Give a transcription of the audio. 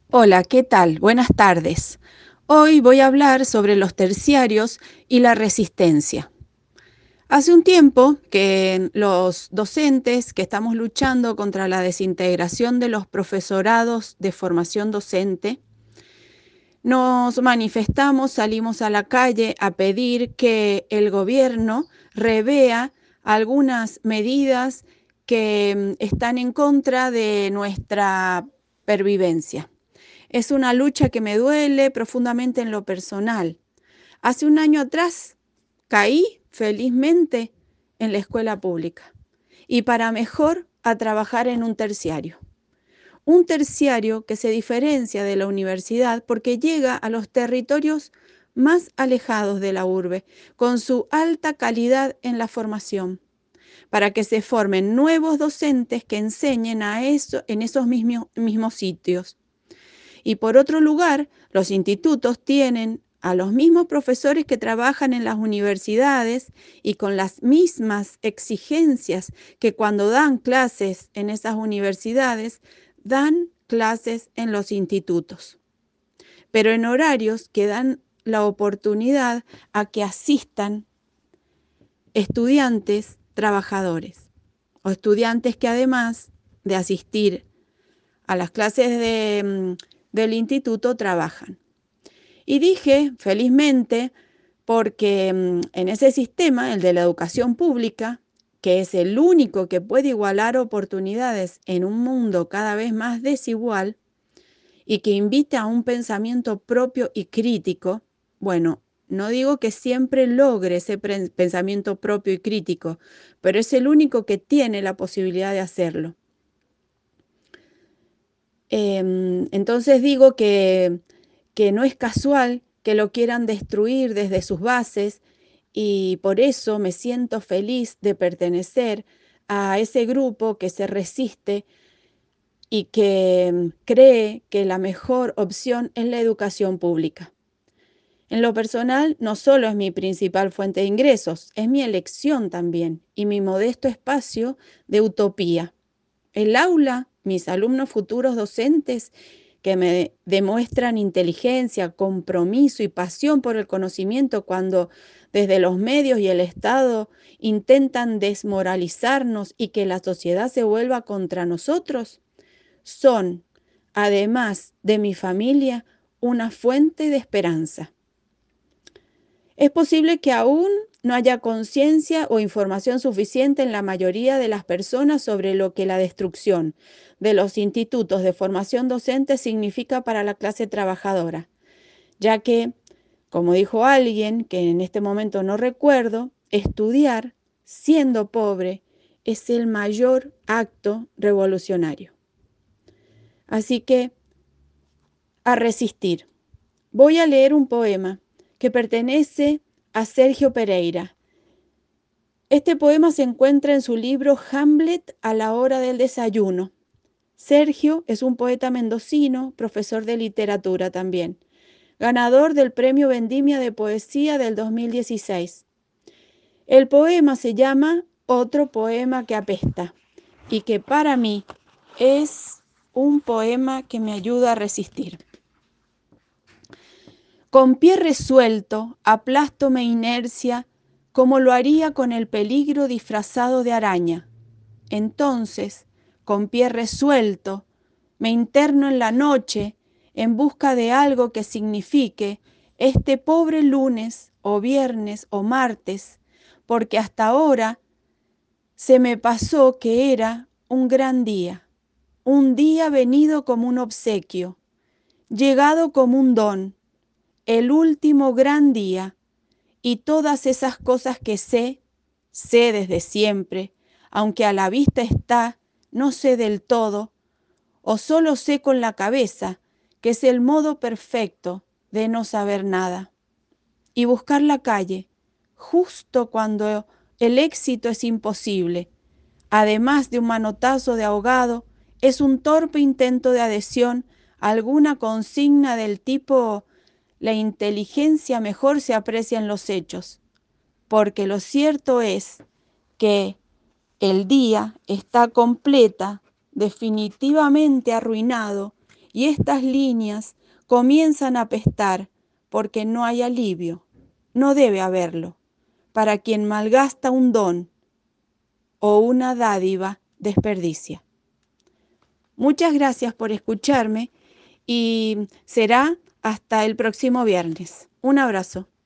Hola, ¿qué tal? Buenas tardes. Hoy voy a hablar sobre los terciarios y la resistencia. Hace un tiempo que los docentes que estamos luchando contra la desintegración de los profesorados de formación docente, nos manifestamos, salimos a la calle a pedir que el gobierno revea algunas medidas que están en contra de nuestra pervivencia. Es una lucha que me duele profundamente en lo personal. Hace un año atrás caí felizmente en la escuela pública y para mejor a trabajar en un terciario. Un terciario que se diferencia de la universidad porque llega a los territorios más alejados de la urbe, con su alta calidad en la formación, para que se formen nuevos docentes que enseñen en esos mismos sitios. Y por otro lugar, los institutos tienen a los mismos profesores que trabajan en las universidades y con las mismas exigencias que cuando dan clases en esas universidades, dan clases en los institutos, pero en horarios que dan la oportunidad a que asistan estudiantes trabajadores o estudiantes que además de asistir a las clases del instituto trabajan. Y dije, felizmente, porque en ese sistema, el de la educación pública, que es el único que puede igualar oportunidades en un mundo cada vez más desigual y que invita a un pensamiento propio y crítico, bueno, no digo que siempre logre ese pensamiento propio y crítico, pero es el único que tiene la posibilidad de hacerlo. Entonces digo que no es casual que lo quieran destruir desde sus bases y por eso me siento feliz de pertenecer a ese grupo que se resiste y que cree que la mejor opción es la educación pública. En lo personal, no solo es mi principal fuente de ingresos, es mi elección también y mi modesto espacio de utopía. El aula, mis alumnos futuros docentes que me demuestran inteligencia, compromiso y pasión por el conocimiento cuando desde los medios y el Estado intentan desmoralizarnos y que la sociedad se vuelva contra nosotros, son, además de mi familia, una fuente de esperanza. Es posible que aún no haya conciencia o información suficiente en la mayoría de las personas sobre lo que la destrucción de los institutos de formación docente significa para la clase trabajadora, ya que, como dijo alguien que en este momento no recuerdo, estudiar siendo pobre es el mayor acto revolucionario. Así que, a resistir. Voy a leer un poema que pertenece a Sergio Pereira. Este poema se encuentra en su libro Hamlet a la hora del desayuno. Sergio es un poeta mendocino, profesor de literatura también, ganador del Premio Vendimia de Poesía del 2016. El poema se llama Otro poema que apesta y que para mí es un poema que me ayuda a resistir. Con pie resuelto, aplasto mi inercia como lo haría con el peligro disfrazado de araña. Entonces, con pie resuelto, me interno en la noche en busca de algo que signifique este pobre lunes o viernes o martes, porque hasta ahora se me pasó que era un día venido como un obsequio, llegado como un don, el último gran día, y todas esas cosas que sé desde siempre, aunque a la vista está, no sé del todo, o solo sé con la cabeza, que es el modo perfecto de no saber nada. Y buscar la calle, justo cuando el éxito es imposible, además de un manotazo de ahogado, es un torpe intento de adhesión a alguna consigna del tipo la inteligencia mejor se aprecia en los hechos, porque lo cierto es que el día está completa, definitivamente arruinado y estas líneas comienzan a apestar porque no hay alivio, no debe haberlo, para quien malgasta un don o una dádiva desperdicia. Muchas gracias por escucharme y será hasta el próximo viernes. Un abrazo.